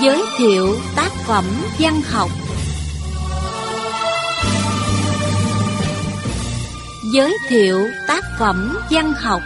Giới thiệu tác phẩm văn học. Giới thiệu tác phẩm văn học.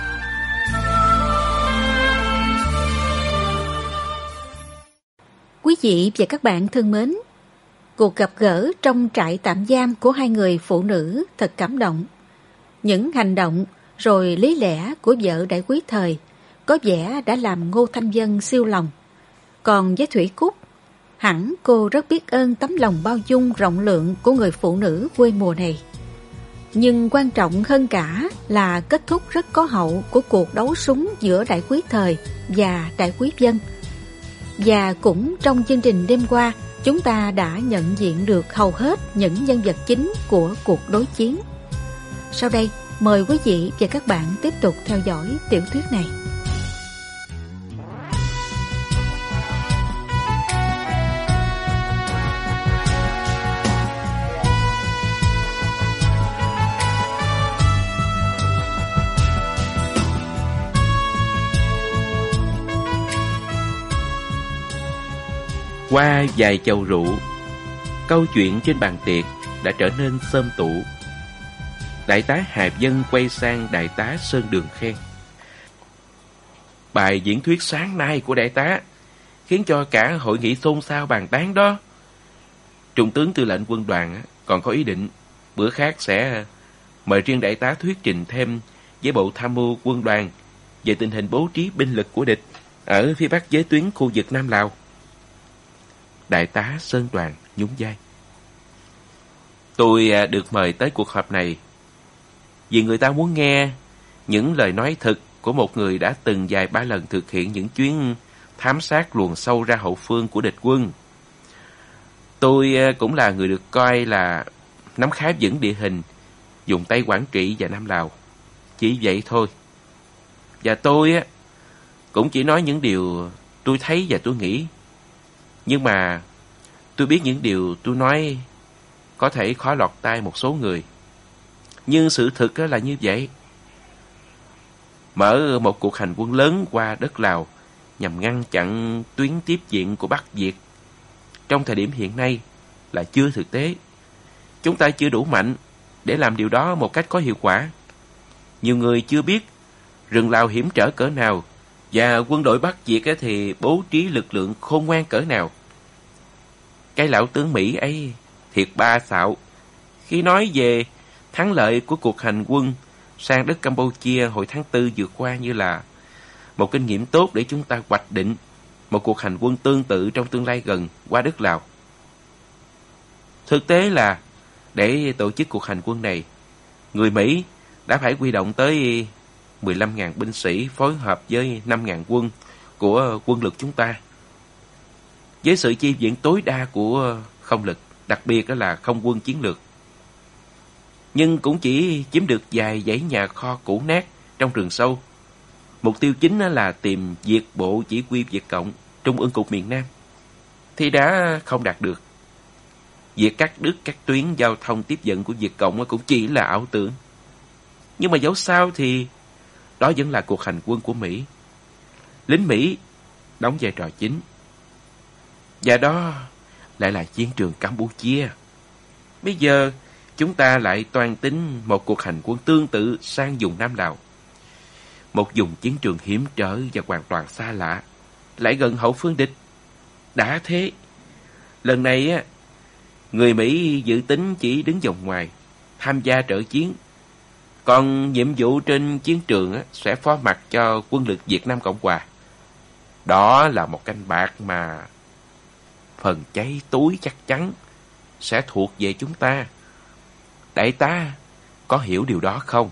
Quý vị và các bạn thân mến, cuộc gặp gỡ trong trại tạm giam của hai người phụ nữ thật cảm động. Những hành động rồi lý lẽ của vợ Đại Quý Thời có vẻ đã làm Ngô Thanh Vân siêu lòng. Còn với Thủy Cúc, hẳn cô rất biết ơn tấm lòng bao dung rộng lượng của người phụ nữ quê mùa này. Nhưng quan trọng hơn cả là kết thúc rất có hậu của cuộc đấu súng giữa Đại Quý Thời và Đại Quý Vân. Và cũng trong chương trình đêm qua, chúng ta đã nhận diện được hầu hết những nhân vật chính của cuộc đối chiến. Sau đây, mời quý vị và các bạn tiếp tục theo dõi tiểu thuyết này. Qua vài chầu rượu, câu chuyện trên bàn tiệc đã trở nên xôm tụ. Đại tá Hà Vân quay sang đại tá Sơn Đường khen: "Bài diễn thuyết sáng nay của đại tá khiến cho cả hội nghị xôn xao bàn tán đó. Trung tướng tư lệnh quân đoàn còn có ý định bữa khác sẽ mời riêng đại tá thuyết trình thêm với bộ tham mưu quân đoàn về tình hình bố trí binh lực của địch ở phía bắc giới tuyến khu vực Nam Lào." Đại tá Sơn Đoàn nhún vai: "Tôi được mời tới cuộc họp này vì người ta muốn nghe những lời nói thực của một người đã từng vài ba lần thực hiện những chuyến thám sát luồn sâu ra hậu phương của địch quân. Tôi cũng là người được coi là nắm khá vững địa hình vùng Tây Quảng Trị và Nam Lào. Chỉ vậy thôi. Và tôi cũng chỉ nói những điều tôi thấy và tôi nghĩ. Nhưng mà tôi biết những điều tôi nói có thể khó lọt tai một số người. Nhưng sự thực là như vậy. Mở một cuộc hành quân lớn qua đất Lào nhằm ngăn chặn tuyến tiếp viện của Bắc Việt trong thời điểm hiện nay là chưa thực tế. Chúng ta chưa đủ mạnh để làm điều đó một cách có hiệu quả. Nhiều người chưa biết rừng Lào hiểm trở cỡ nào và quân đội Bắc Việt thì bố trí lực lượng khôn ngoan cỡ nào. Cái lão tướng Mỹ ấy thiệt ba xạo khi nói về thắng lợi của cuộc hành quân sang đất Campuchia hồi tháng 4 vừa qua như là một kinh nghiệm tốt để chúng ta hoạch định một cuộc hành quân tương tự trong tương lai gần qua đất Lào. Thực tế là để tổ chức cuộc hành quân này, người Mỹ đã phải huy động tới 15.000 binh sĩ phối hợp với 5.000 quân của quân lực chúng ta. Với sự chi viện tối đa của không lực, đặc biệt là không quân chiến lược. Nhưng cũng chỉ chiếm được vài dãy nhà kho cũ nát trong rừng sâu. Mục tiêu chính là tìm diệt bộ chỉ huy Việt Cộng Trung ương cục miền Nam thì đã không đạt được. Việc cắt đứt các tuyến giao thông tiếp dẫn của Việt Cộng cũng chỉ là ảo tưởng. Nhưng mà dẫu sao thì đó vẫn là cuộc hành quân của Mỹ. Lính Mỹ đóng vai trò chính. Và đó lại là chiến trường Campuchia. Bây giờ chúng ta lại toan tính một cuộc hành quân tương tự sang vùng Nam Lào. Một vùng chiến trường hiểm trở và hoàn toàn xa lạ, lại gần hậu phương địch. Đã thế, lần này người Mỹ dự tính chỉ đứng vòng ngoài, tham gia trợ chiến. Còn nhiệm vụ trên chiến trường sẽ phó mặc cho quân lực Việt Nam Cộng Hòa. Đó là một canh bạc mà phần cháy túi chắc chắn sẽ thuộc về chúng ta. Đại tá có hiểu điều đó không?"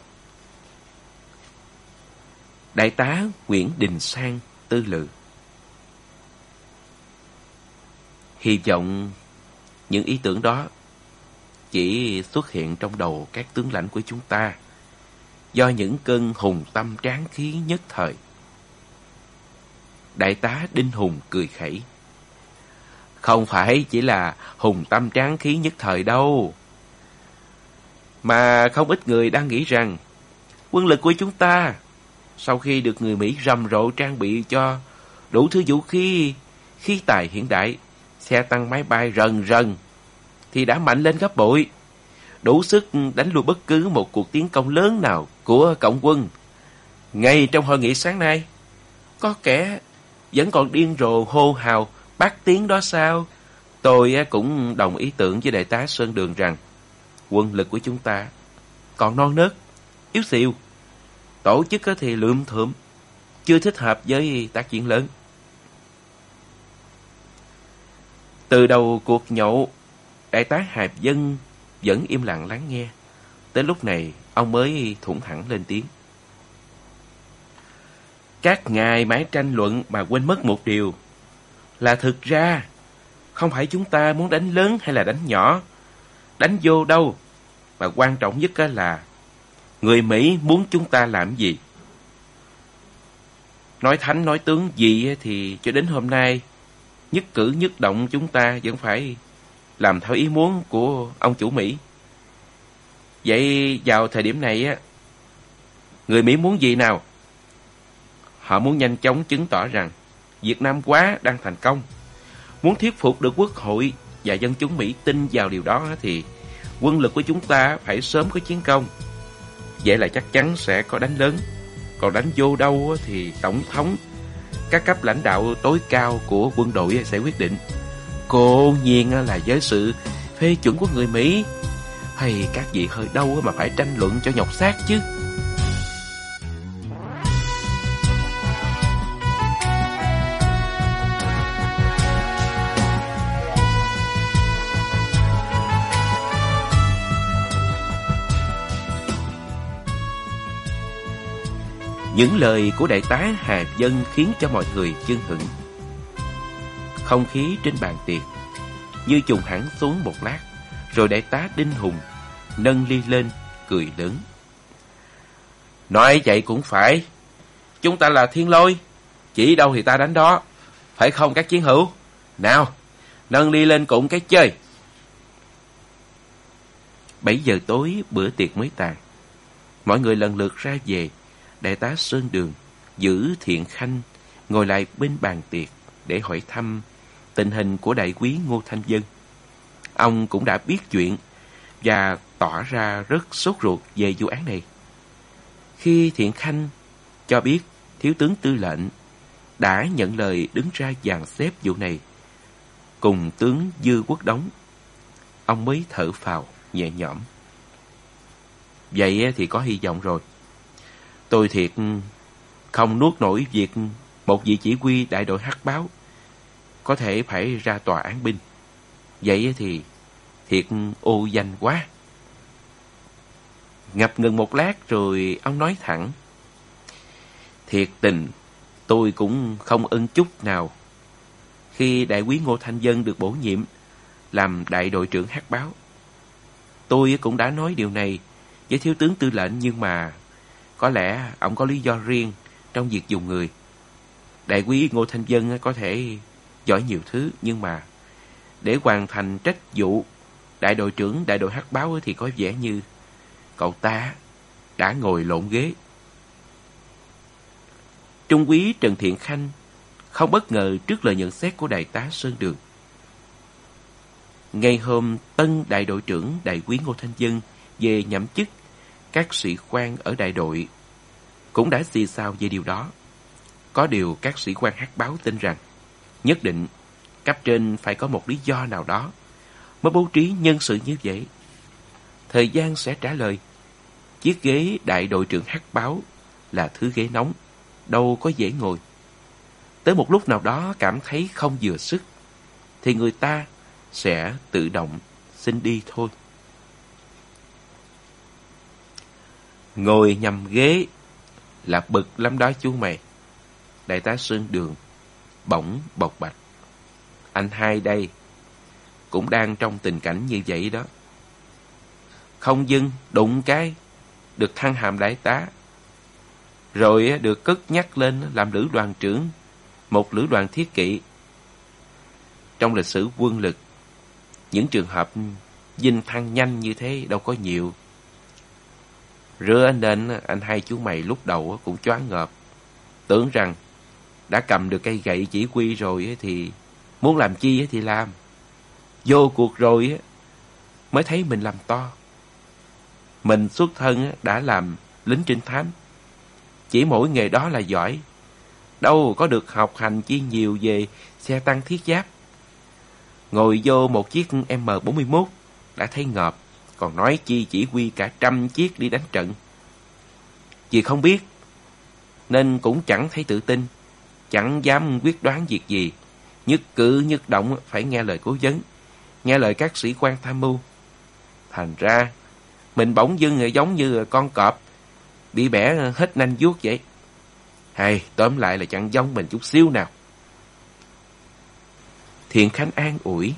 Đại tá Nguyễn Đình Sang tư lự: "Hy vọng những ý tưởng đó chỉ xuất hiện trong đầu các tướng lãnh của chúng ta do những cơn hùng tâm tráng khí nhất thời." Đại tá Đinh Hùng cười khẩy: "Không phải chỉ là hùng tâm tráng khí nhất thời đâu, mà không ít người đang nghĩ rằng quân lực của chúng ta sau khi được người Mỹ rầm rộ trang bị cho đủ thứ vũ khí khí tài hiện đại, xe tăng máy bay rần rần, thì đã mạnh lên gấp bội, đủ sức đánh lui bất cứ một cuộc tiến công lớn nào của cộng quân. Ngay trong hội nghị sáng nay, có kẻ vẫn còn điên rồ hô hào bác tiếng đó sao? Tôi cũng đồng ý tưởng với đại tá Sơn Đường rằng quân lực của chúng ta còn non nớt, yếu xìu, tổ chức thì lượm thượm, chưa thích hợp với tác chiến lớn. Từ đầu cuộc nhậu, đại tá Hạp Dân vẫn im lặng lắng nghe. Tới lúc này, ông mới thủng thẳng lên tiếng. Các ngài mãi tranh luận mà quên mất một điều, là thực ra không phải chúng ta muốn đánh lớn hay là đánh nhỏ, đánh vô đâu, mà quan trọng nhất là người Mỹ muốn chúng ta làm gì. Nói thánh nói tướng gì thì cho đến hôm nay, nhất cử nhất động chúng ta vẫn phải làm theo ý muốn của ông chủ Mỹ. Vậy vào thời điểm này, người Mỹ muốn gì nào? Họ muốn nhanh chóng chứng tỏ rằng Việt Nam quá đang thành công. Muốn thuyết phục được Quốc hội và dân chúng Mỹ tin vào điều đó thì quân lực của chúng ta phải sớm có chiến công. Vậy là chắc chắn sẽ có đánh lớn. Còn đánh vô đâu thì tổng thống, các cấp lãnh đạo tối cao của quân đội sẽ quyết định. Cố nhiên là với sự phê chuẩn của người Mỹ. Hay các vị hơi đâu mà phải tranh luận cho nhọc xác chứ. Những lời của đại tá Hà Dân khiến cho mọi người chưng hửng. Không khí trên bàn tiệc như trùng hẳn xuống một lát, rồi đại tá Đinh Hùng nâng ly lên, cười lớn. Nói vậy cũng phải. Chúng ta là thiên lôi, chỉ đâu thì ta đánh đó. Phải không các chiến hữu? Nào, nâng ly lên cùng cái chơi. 7 giờ tối bữa tiệc mới tàn. Mọi người lần lượt ra về. Đại tá Sơn Đường giữ Thiện Khanh ngồi lại bên bàn tiệc để hỏi thăm tình hình của đại úy Ngô Thanh Dân. Ông cũng đã biết chuyện và tỏ ra rất sốt ruột về vụ án này. Khi Thiện Khanh cho biết thiếu tướng tư lệnh đã nhận lời đứng ra dàn xếp vụ này cùng tướng Dư Quốc Đống, ông mới thở phào nhẹ nhõm. Vậy thì có hy vọng rồi. Tôi thiệt không nuốt nổi việc một vị chỉ huy đại đội Hắc Báo có thể phải ra tòa án binh. Vậy thì thiệt ô danh quá. Ngập ngừng một lát rồi ông nói thẳng. Thiệt tình tôi cũng không ưng chút nào khi đại úy Ngô Thanh Dân được bổ nhiệm làm đại đội trưởng Hắc Báo. Tôi cũng đã nói điều này với thiếu tướng tư lệnh, nhưng mà có lẽ ông có lý do riêng trong việc dùng người. Đại úy Ngô Thanh Dân có thể giỏi nhiều thứ, nhưng mà để hoàn thành trách vụ đại đội trưởng đại đội Hắc Báo thì có vẻ như cậu ta đã ngồi lộn ghế. Trung úy Trần Thiện Khanh không bất ngờ trước lời nhận xét của đại tá Sơn Đường. Ngày hôm tân đại đội trưởng đại úy Ngô Thanh Dân về nhậm chức, các sĩ quan ở đại đội cũng đã xì xào về điều đó. Có điều các sĩ quan Hắc Báo tin rằng nhất định cấp trên phải có một lý do nào đó mới bố trí nhân sự như vậy. Thời gian sẽ trả lời. Chiếc ghế đại đội trưởng Hắc Báo là thứ ghế nóng, đâu có dễ ngồi. Tới một lúc nào đó cảm thấy không vừa sức thì người ta sẽ tự động xin đi thôi. Ngồi nhầm ghế là bực lắm đó chú mày. Đại tá Sơn Đường bỗng bộc bạch. Anh hai đây cũng đang trong tình cảnh như vậy đó. Không dưng đụng cái được thăng hàm đại tá, rồi được cất nhắc lên làm lữ đoàn trưởng một lữ đoàn thiết kỵ. Trong lịch sử quân lực, những trường hợp vinh thăng nhanh như thế đâu có nhiều. Rứa nên anh hai chú mày lúc đầu cũng choáng ngợp, tưởng rằng đã cầm được cây gậy chỉ huy rồi thì Muốn làm chi thì làm. Vô cuộc rồi mới thấy mình làm to. Mình xuất thân đã làm lính trinh thám. Chỉ mỗi nghề đó là giỏi. Đâu có được học hành chi nhiều về xe tăng thiết giáp. Ngồi vô một chiếc M41 đã thấy ngợp, còn nói chi chỉ huy cả 100 chiếc đi đánh trận. Vì không biết nên cũng chẳng thấy tự tin, chẳng dám quyết đoán việc gì. Nhất cử nhất động phải nghe lời cố vấn, nghe lời các sĩ quan tham mưu. Thành ra mình bỗng dưng giống như con cọp bị bẻ hết nanh vuốt vậy. Hay tóm lại là chẳng giống mình chút xíu nào. Thiện Khánh an ủi.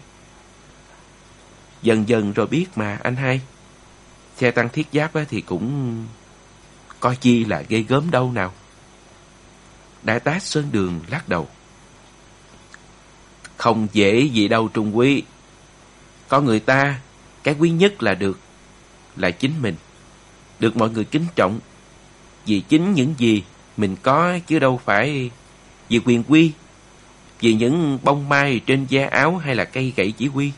Dần dần rồi biết mà anh hai. Xe tăng thiết giáp thì cũng coi chi là ghê gớm đâu nào. Đại tá Sơn Đường lắc đầu. Không dễ gì đâu Trung Quý. Con người ta, cái quý nhất là là chính mình. Được mọi người kính trọng. Vì chính những gì mình có, chứ đâu phải vì quyền quy, vì những bông mai trên da áo hay là cây gậy chỉ huy.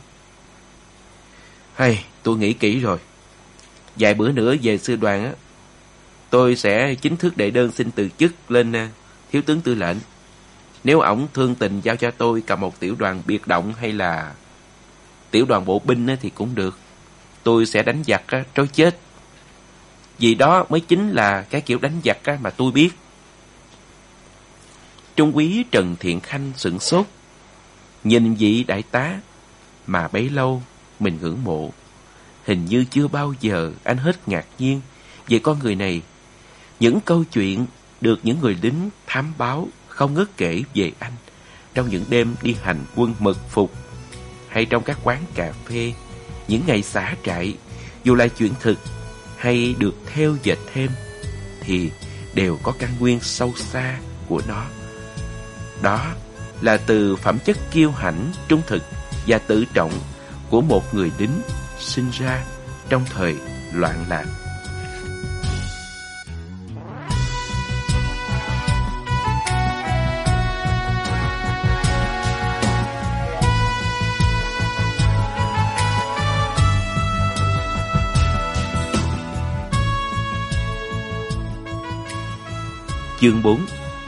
Hay, tôi nghĩ kỹ rồi. Vài bữa nữa về sư đoàn tôi sẽ chính thức đệ đơn xin từ chức lên thiếu tướng tư lệnh. Nếu ổng thương tình giao cho tôi cả một tiểu đoàn biệt động hay là tiểu đoàn bộ binh thì cũng được. Tôi sẽ đánh giặc trói chết. Vì đó mới chính là cái kiểu đánh giặc mà tôi biết. Trung úy Trần Thiện Khanh sửng sốt, nhìn vị đại tá mà bấy lâu mình ngưỡng mộ. Hình như chưa bao giờ anh hết ngạc nhiên về con người này. Những câu chuyện được những người lính thám báo không ngớt kể về anh trong những đêm đi hành quân mật phục, hay trong các quán cà phê, những ngày xả trại, dù là chuyện thực hay được theo dệt thêm, thì đều có căn nguyên sâu xa của nó. Đó là từ phẩm chất kiêu hãnh, trung thực và tự trọng của một người lính sinh ra trong thời loạn lạc. Chương 4.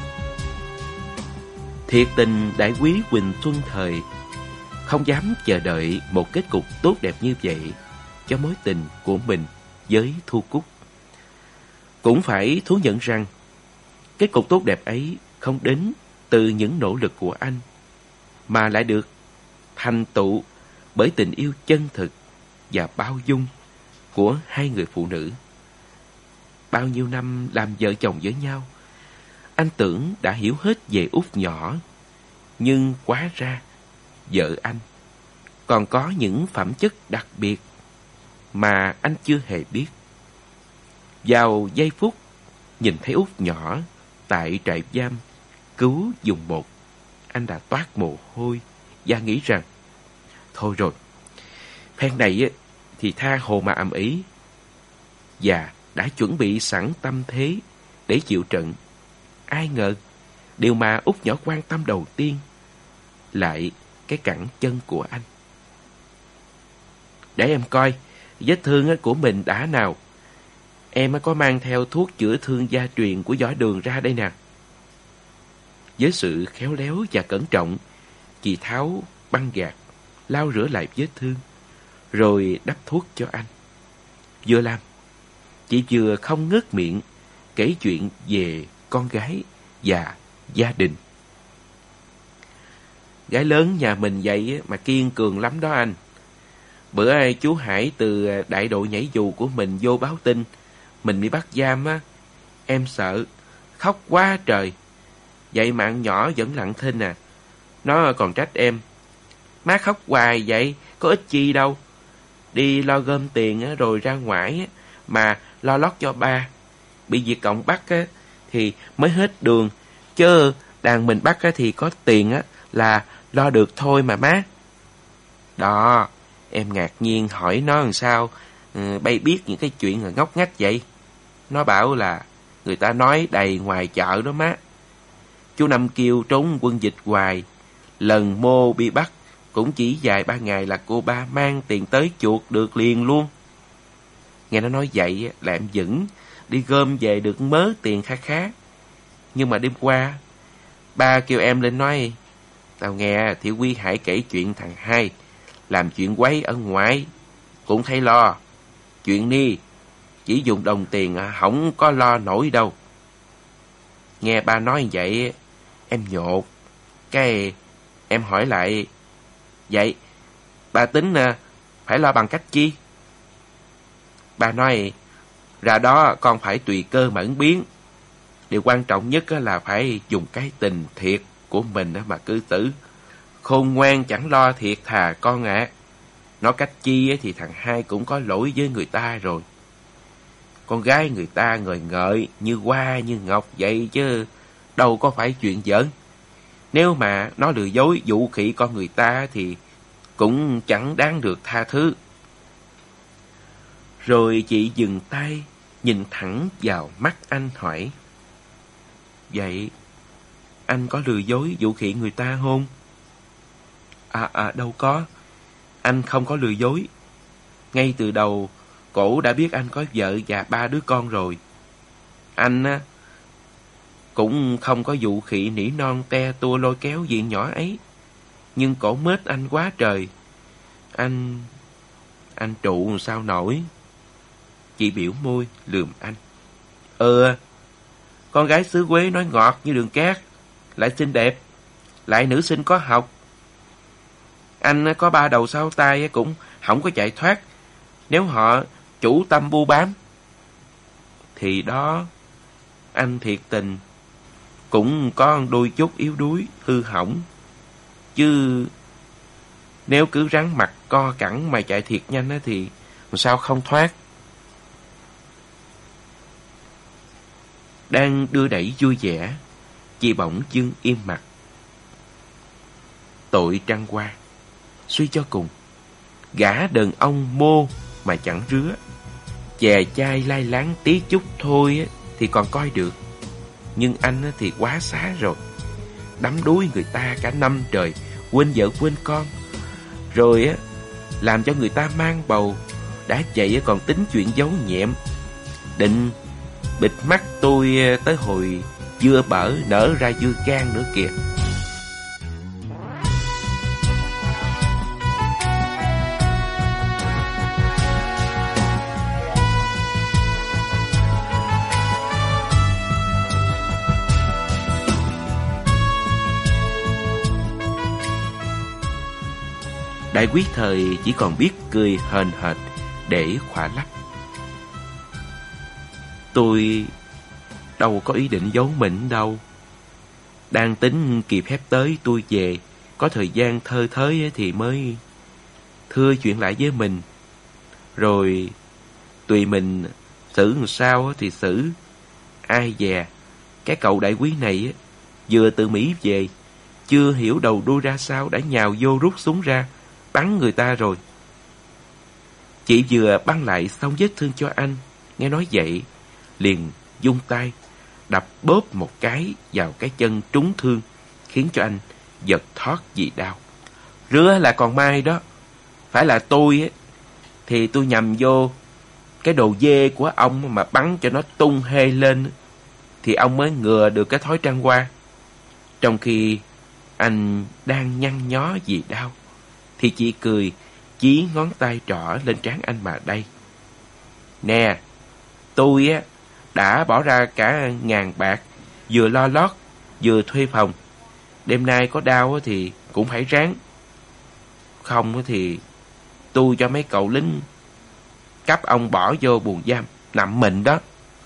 Thiệt tình đại úy Huỳnh Xuân Thời không dám chờ đợi một kết cục tốt đẹp như vậy cho mối tình của mình với Thu Cúc. Cũng phải thú nhận rằng kết cục tốt đẹp ấy không đến từ những nỗ lực của anh, mà lại được thành tựu bởi tình yêu chân thực và bao dung của hai người phụ nữ. Bao nhiêu năm làm vợ chồng với nhau, anh tưởng đã hiểu hết về Út nhỏ, nhưng hóa ra vợ anh còn có những phẩm chất đặc biệt mà anh chưa hề biết. Vào giây phút nhìn thấy Út nhỏ tại trại giam cứu vùng 1, anh đã toát mồ hôi và nghĩ rằng thôi rồi, phen này thì tha hồ mà ầm ĩ, và đã chuẩn bị sẵn tâm thế để chịu trận. Ai ngờ điều mà Út nhỏ quan tâm đầu tiên lại cái cẳng chân của anh. Để em coi vết thương của mình đã nào. Em có mang theo thuốc chữa thương gia truyền của Võ Đường ra đây nè. Với sự khéo léo và cẩn trọng, chị tháo băng gạc, lau rửa lại vết thương, rồi đắp thuốc cho anh. Vừa làm, chị vừa không ngớt miệng kể chuyện về con gái và gia đình. Gái lớn nhà mình vậy mà kiên cường lắm đó anh. Bữa chú Hải từ đại đội nhảy dù của mình vô báo tin mình bị bắt giam á, em sợ, khóc quá trời. Vậy mạng nhỏ vẫn lặng thinh à. Nó còn trách em: má khóc hoài vậy, có ích chi đâu. Đi lo gom tiền rồi ra ngoài mà lo lót cho ba. Bị Việt Cộng bắt thì mới hết đường, chứ đàn mình bắt thì có tiền là lo được thôi mà má. Đó, em ngạc nhiên hỏi nó làm sao bay biết những cái chuyện ngốc nghếch vậy. Nó bảo là người ta nói đầy ngoài chợ đó má. Chú Năm kêu trốn quân dịch hoài, Lần Mô bị bắt cũng chỉ vài 3 ngày là cô ba mang tiền tới chuộc được liền luôn. Nghe nó nói vậy là em dững đi gom về được mớ tiền khá khá. Nhưng mà đêm qua, ba kêu em lên nói, tao nghe Thị Quy Hải kể chuyện thằng Hai làm chuyện quấy ở ngoài, cũng thấy lo. Chuyện ni chỉ dùng đồng tiền không có lo nổi đâu. Nghe ba nói vậy, em nhột. Cái em hỏi lại, vậy ba tính phải lo bằng cách chi? Ba nói, ra đó con phải tùy cơ mà ứng biến. Điều quan trọng nhất là phải dùng cái tình thiệt của mình mà cư xử. Khôn ngoan chẳng lo thiệt thà con ạ. Nói cách chi thì thằng Hai cũng có lỗi với người ta rồi. Con gái người ta ngời ngợi như hoa như ngọc vậy chứ đâu có phải chuyện giỡn. Nếu mà nó lừa dối dụ khỉ con người ta thì cũng chẳng đáng được tha thứ. Rồi chị dừng tay, nhìn thẳng vào mắt anh hỏi, vậy anh có lừa dối dụ khỉ người ta không? Đâu có. Anh không có lừa dối. Ngay từ đầu, cổ đã biết anh có vợ và 3 đứa con rồi. Anh cũng không có dụ khỉ nỉ non te tua lôi kéo gì nhỏ ấy. Nhưng cổ mết anh quá trời. Anh trụ sao nổi. Chị biểu môi lườm anh. Con gái xứ Quế nói ngọt như đường cát, lại xinh đẹp, lại nữ sinh có học. Anh có 3 đầu 6 tay cũng không có chạy thoát nếu họ chủ tâm bu bám. Thì đó, anh thiệt tình cũng có đôi chút yếu đuối, hư hỏng. Chứ nếu cứ rắn mặt co cẳng mà chạy thiệt nhanh thì sao không thoát. Đang đưa đẩy vui vẻ, chị bỗng dưng im mặt. Tội trăng hoa, suy cho cùng, gã đàn ông mô mà chẳng rứa. Chè chai lai láng tí chút thôi thì còn coi được. Nhưng anh thì quá xá rồi. Đắm đuối người ta cả năm trời, quên vợ quên con. Rồi làm cho người ta mang bầu. Đã vậy còn tính chuyện giấu nhẹm, định bịt mắt tôi tới hồi dưa bở nở ra dưa gan nữa kìa. Đại quý thời chỉ còn biết cười hờn hệt để khỏa lấp. Tôi đâu có ý định giấu mình đâu. Đang tính kịp phép tới tôi về, có thời gian thơ thới thì mới thưa chuyện lại với mình. Rồi tùy mình xử làm sao thì xử. Ai dè, cái cậu đại quý này vừa từ Mỹ về, chưa hiểu đầu đuôi ra sao đã nhào vô rút súng ra, bắn người ta rồi. Chị vừa băng lại xong vết thương cho anh, nghe nói vậy, liền vung tay, đập bóp một cái vào cái chân trúng thương, khiến cho anh giật thót vì đau. Rứa là còn mai đó, phải là tôi thì tôi nhầm vô cái đồ dê của ông mà bắn cho nó tung hê lên, thì ông mới ngừa được cái thói trăng hoa. Trong khi anh đang nhăn nhó vì đau, thì chị cười chí ngón tay trỏ lên trán anh mà đây. Nè, tôi đã bỏ ra cả 1000 bạc, vừa lo lót, vừa thuê phòng. Đêm nay có đau thì cũng phải ráng. Không thì tôi cho mấy cậu lính cắp ông bỏ vô buồng giam, nằm mình đó.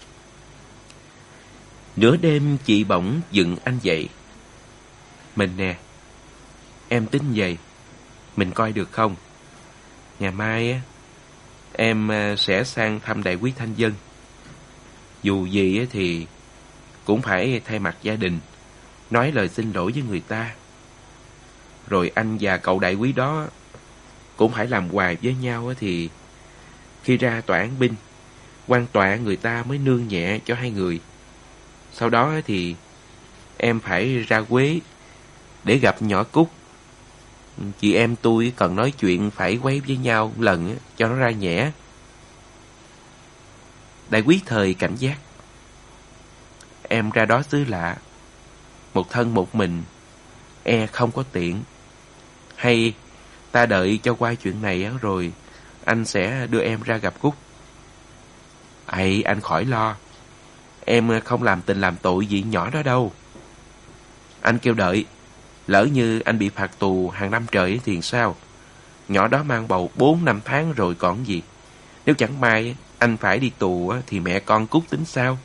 Nửa đêm chị bỗng dựng anh dậy. Mình nè, em tính vậy, mình coi được không? Ngày mai em sẽ sang thăm đại quý Thanh Dân. Dù gì thì cũng phải thay mặt gia đình nói lời xin lỗi với người ta. Rồi anh và cậu đại quý đó cũng phải làm hoài với nhau thì khi ra tòa án binh, quan tòa người ta mới nương nhẹ cho hai người. Sau đó thì em phải ra Quế để gặp nhỏ Cúc chị em tôi cần nói chuyện phải quay với nhau lần cho nó ra nhẽ. Đại quý thời cảnh giác. Em ra đó xứ lạ, một thân một mình, không có tiện. Hay ta đợi cho qua chuyện này rồi anh sẽ đưa em ra gặp Cúc. Anh khỏi lo, em không làm tình làm tội gì nhỏ đó đâu. Anh kêu đợi, lỡ như anh bị phạt tù hàng năm trời thì sao? Nhỏ đó mang bầu 4-5 tháng rồi còn gì. Nếu chẳng may anh phải đi tù thì mẹ con Cúc tính sao?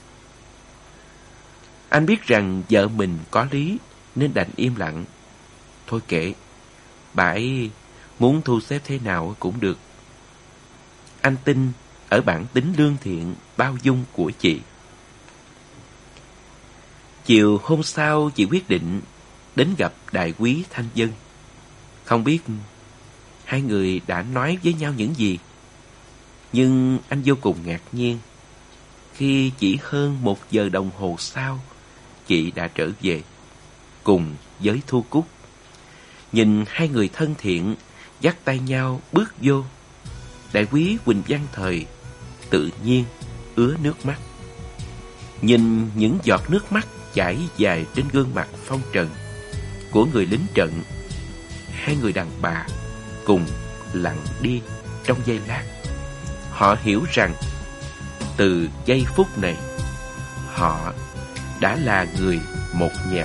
Anh biết rằng vợ mình có lý nên đành im lặng. Thôi kệ, bà ấy muốn thu xếp thế nào cũng được. Anh tin ở bản tính lương thiện, bao dung của chị. Chiều hôm sau, chị quyết định đến gặp đại quý Thanh Dân. Không biết hai người đã nói với nhau những gì, nhưng anh vô cùng ngạc nhiên khi chỉ hơn 1 giờ đồng hồ sau, chị đã trở về cùng với Thu Cúc. Nhìn hai người thân thiện dắt tay nhau bước vô, đại quý Huỳnh Văn Thời tự nhiên ứa nước mắt. Nhìn những giọt nước mắt chảy dài trên gương mặt phong trần của người lính trận, hai người đàn bà cùng lặng đi trong giây lát. Họ hiểu rằng từ giây phút này họ đã là người một nhà.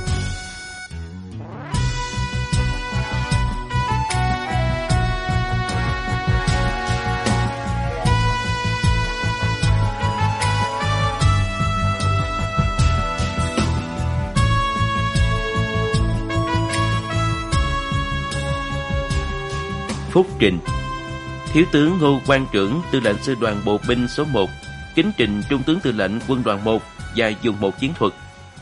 Phúc trình. Thiếu tướng Ngô Quang Trưởng, tư lệnh sư đoàn bộ binh số 1, kính trình trung tướng tư lệnh quân đoàn 1 và dùng 1 chiến thuật.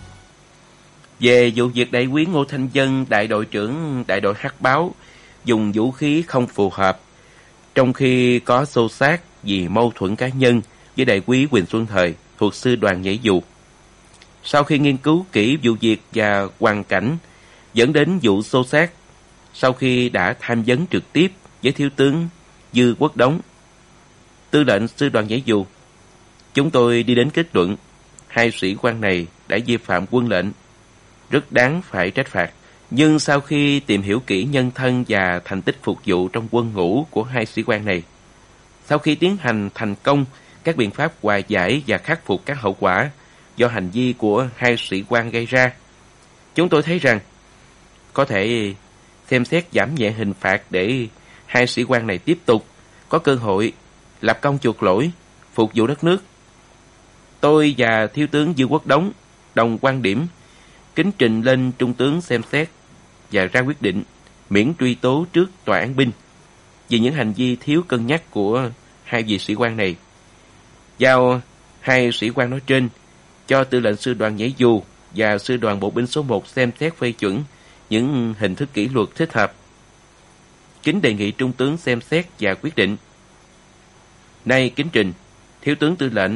Về vụ việc đại quý Ngô Thanh Dân, đại đội trưởng đại đội Hắc Báo, dùng vũ khí không phù hợp, trong khi có xô xát vì mâu thuẫn cá nhân với đại quý Huỳnh Xuân Thời thuộc sư đoàn nhảy dù. Sau khi nghiên cứu kỹ vụ việc và hoàn cảnh dẫn đến vụ xô xát, sau khi đã tham vấn trực tiếp với thiếu tướng Dư Quốc Đống, tư lệnh sư đoàn nhảy dù, chúng tôi đi đến kết luận hai sĩ quan này đã vi phạm quân lệnh, rất đáng phải trách phạt. Nhưng sau khi tìm hiểu kỹ nhân thân và thành tích phục vụ trong quân ngũ của hai sĩ quan này, sau khi tiến hành thành công các biện pháp hòa giải và khắc phục các hậu quả do hành vi của hai sĩ quan gây ra, chúng tôi thấy rằng có thể xem xét giảm nhẹ hình phạt để hai sĩ quan này tiếp tục có cơ hội lập công chuộc lỗi, phục vụ đất nước. Tôi và thiếu tướng Dư Quốc Đống đồng quan điểm, kính trình lên trung tướng xem xét và ra quyết định miễn truy tố trước tòa án binh vì những hành vi thiếu cân nhắc của hai vị sĩ quan này. Giao hai sĩ quan nói trên cho tư lệnh sư đoàn nhảy dù và sư đoàn bộ binh số 1 xem xét phê chuẩn những hình thức kỷ luật thích hợp. Kính đề nghị trung tướng xem xét và quyết định. Nay kính trình thiếu tướng tư lệnh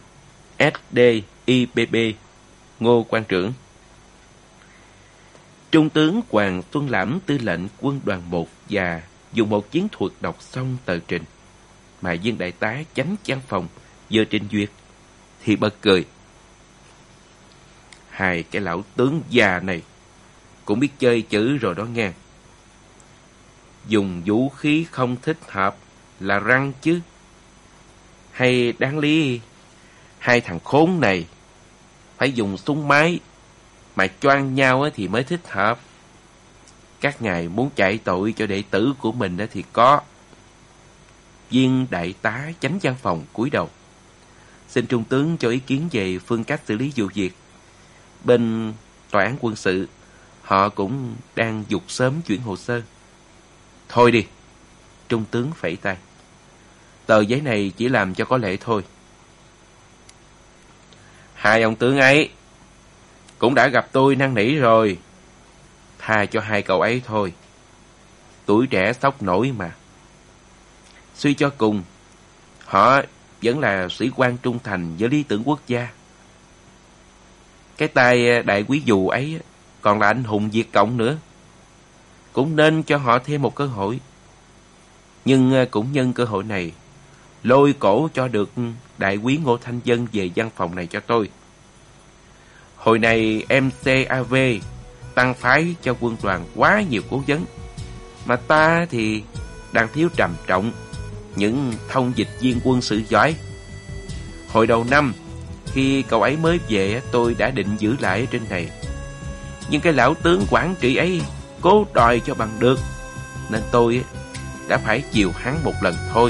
SDIPB Ngô Quang Trưởng. Trung tướng Hoàng Xuân Lãm, tư lệnh quân đoàn 1 và dùng 1 chiến thuật đọc xong tờ trình mà viên đại tá chánh văn phòng vừa trình duyệt thì bật cười. Hai cái lão tướng già này cũng biết chơi chữ rồi đó nghe. Dùng vũ khí không thích hợp là răng chứ. Hay đáng lý hai thằng khốn này phải dùng súng máy mà choang nhau thì mới thích hợp. Các ngài muốn chạy tội cho đệ tử của mình thì có. Viên đại tá chánh văn phòng cúi đầu. Xin trung tướng cho ý kiến về phương cách xử lý vụ việc. Bên tòa án quân sự họ cũng đang giục sớm chuyển hồ sơ. Thôi đi, trung tướng phẩy tay. Tờ giấy này chỉ làm cho có lệ thôi. Hai ông tướng ấy cũng đã gặp tôi năn nỉ rồi. Tha cho hai cậu ấy thôi. Tuổi trẻ sốc nổi mà. Suy cho cùng, họ vẫn là sĩ quan trung thành với lý tưởng quốc gia. Cái tay đại quý dù ấy còn là anh hùng Việt Cộng nữa. cũng nên cho họ thêm một cơ hội. Nhưng cũng nhân cơ hội này, lôi cổ cho được đại quý Ngô Thanh Vân về văn phòng này cho tôi. Hồi này MCAV tăng phái cho quân đoàn quá nhiều cố vấn, mà ta thì đang thiếu trầm trọng những thông dịch viên quân sự giỏi. Hồi đầu năm, khi cậu ấy mới về, tôi đã định giữ lại ở trên này, nhưng cái lão tướng quản trị ấy cố đòi cho bằng được, nên tôi đã phải chiều hắn một lần thôi.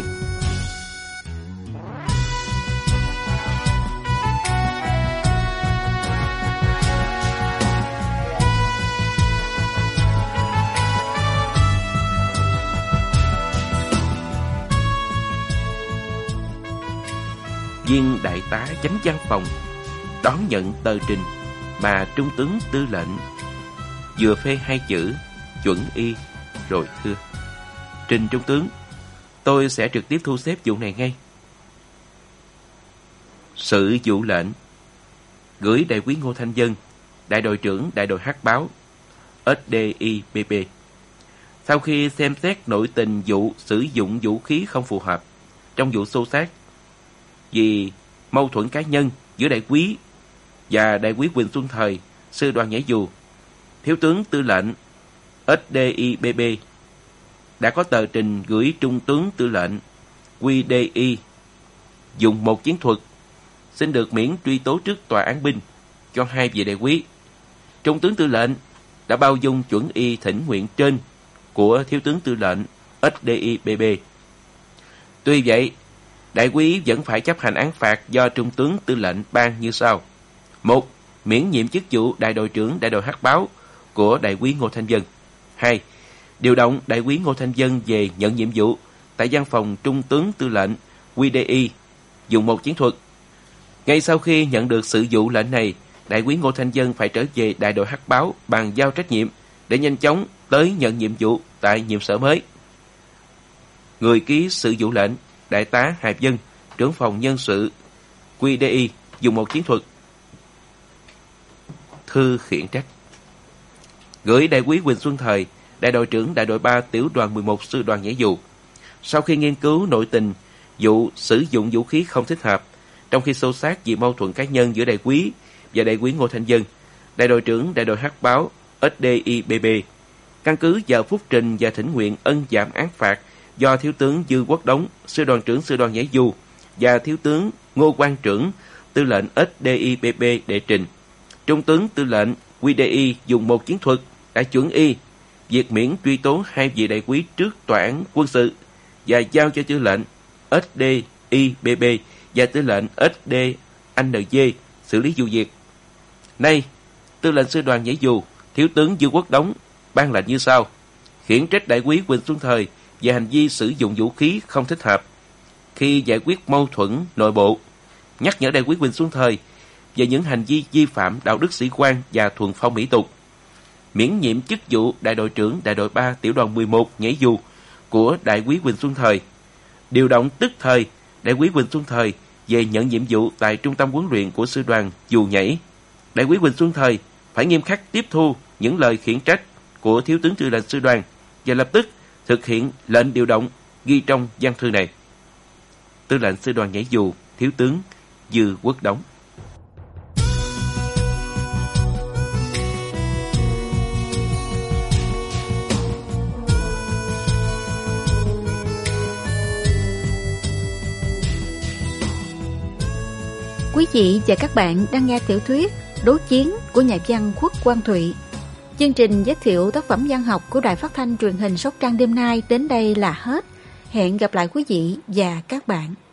Viên đại tá chánh văn phòng đón nhận tờ trình mà trung tướng tư lệnh vừa phê 2 chữ chuẩn y rồi thưa: Trình trung tướng, tôi sẽ trực tiếp thu xếp vụ này ngay. Sự vụ lệnh gửi đại quý Ngô Thanh Vân, đại đội trưởng đại đội Hắc Báo SDIPP. Sau khi xem xét nội tình vụ sử dụng vũ khí không phù hợp trong vụ xô xát vì mâu thuẫn cá nhân giữa đại quý và đại quý Quỳnh Xuân Thời, sư đoàn nhảy dù, thiếu tướng tư lệnh SDIPP đã có tờ trình gửi trung tướng tư lệnh QDI dùng một chiến thuật, xin được miễn truy tố trước tòa án binh cho 2 vị đại quý. Trung tướng tư lệnh đã bao dung chuẩn y thỉnh nguyện trên của thiếu tướng tư lệnh SDIPP. Tuy vậy, đại quý vẫn phải chấp hành án phạt do trung tướng tư lệnh ban như sau: 1. Miễn nhiệm chức vụ đại đội trưởng đại đội Hắc Báo của đại quý Ngô Thanh Vân. 2. Điều động đại quý Ngô Thanh Vân về nhận nhiệm vụ tại văn phòng trung tướng tư lệnh QDI dùng một chiến thuật. Ngay sau khi nhận được sự vụ lệnh này, đại quý Ngô Thanh Vân phải trở về đại đội Hắc Báo bàn giao trách nhiệm để nhanh chóng tới nhận nhiệm vụ tại nhiệm sở mới. Người ký sự vụ lệnh: Đại tá Hà Vân, trưởng phòng nhân sự QDI dùng một chiến thuật. Thư khiển trách gửi đại quý Quỳnh Xuân Thời, đại đội trưởng đại đội 3 tiểu đoàn 11 sư đoàn nhảy dù. Sau khi nghiên cứu nội tình vụ sử dụng vũ khí không thích hợp trong khi xô xát vì mâu thuẫn cá nhân giữa đại quý và đại quý Ngô Thanh Vân, đại đội trưởng đại đội Hắc Báo SDIPP căn cứ vào phúc trình và thỉnh nguyện ân giảm án phạt do thiếu tướng Dư Quốc Đống, sư đoàn trưởng sư đoàn nhảy dù, và thiếu tướng Ngô Quang Trưởng, tư lệnh SDIPP đệ trình, trung tướng tư lệnh QDI dùng một chiến thuật đã chuẩn y việc miễn truy tố 2 vị đại quý trước tòa án quân sự và giao cho tư lệnh SDIPP và tư lệnh SDNG xử lý vụ việc. Nay, tư lệnh sư đoàn nhảy dù thiếu tướng Dư Quốc Đống ban lệnh như sau: khiển trách đại quý Quỳnh Xuân Thời về hành vi sử dụng vũ khí không thích hợp khi giải quyết mâu thuẫn nội bộ, nhắc nhở đại quý Quỳnh Xuân Thời về những hành vi vi phạm đạo đức sĩ quan và thuần phong mỹ tục, miễn nhiệm chức vụ đại đội trưởng đại đội 3 tiểu đoàn 11 nhảy dù của đại quý Quỳnh Xuân Thời, điều động tức thời đại quý Quỳnh Xuân Thời về nhận nhiệm vụ tại trung tâm huấn luyện của sư đoàn dù nhảy. Đại quý Quỳnh Xuân Thời phải nghiêm khắc tiếp thu những lời khiển trách của thiếu tướng tư lệnh sư đoàn và lập tức thực hiện lệnh điều động ghi trong văn thư này. Tư lệnh sư đoàn nhảy dù thiếu tướng Dư Quốc Đống. Quý vị và các bạn đang nghe tiểu thuyết Đối chiến của nhà văn Khuất Quang Thụy. Chương trình giới thiệu tác phẩm văn học của Đài Phát thanh Truyền hình Sóc Trăng đêm nay đến đây là hết. Hẹn gặp lại quý vị và các bạn.